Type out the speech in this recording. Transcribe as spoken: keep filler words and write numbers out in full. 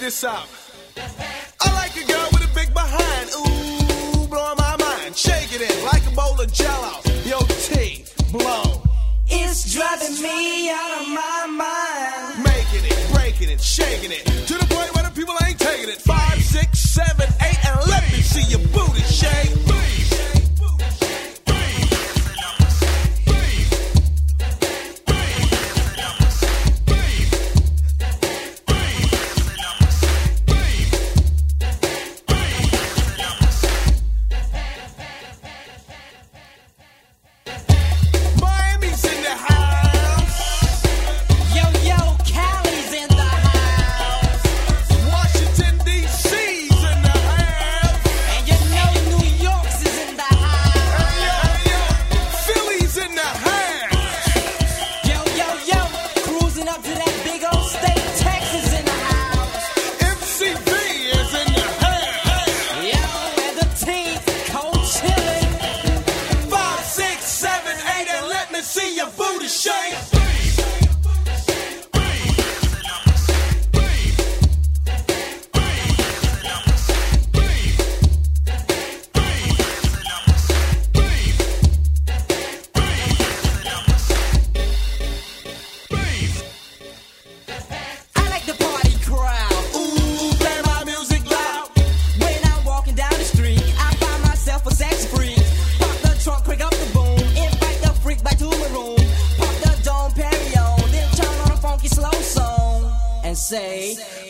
this out. I like a girl with a big behind. Ooh, blowing my mind. Shaking it like a bowl of jello. Your teeth blow. It's driving me out of my mind. Making it, breaking it, shaking it. To the point where the people ain't taking it. Five, six, seven, eight, and let me see your booty shake. See your booty shake. Say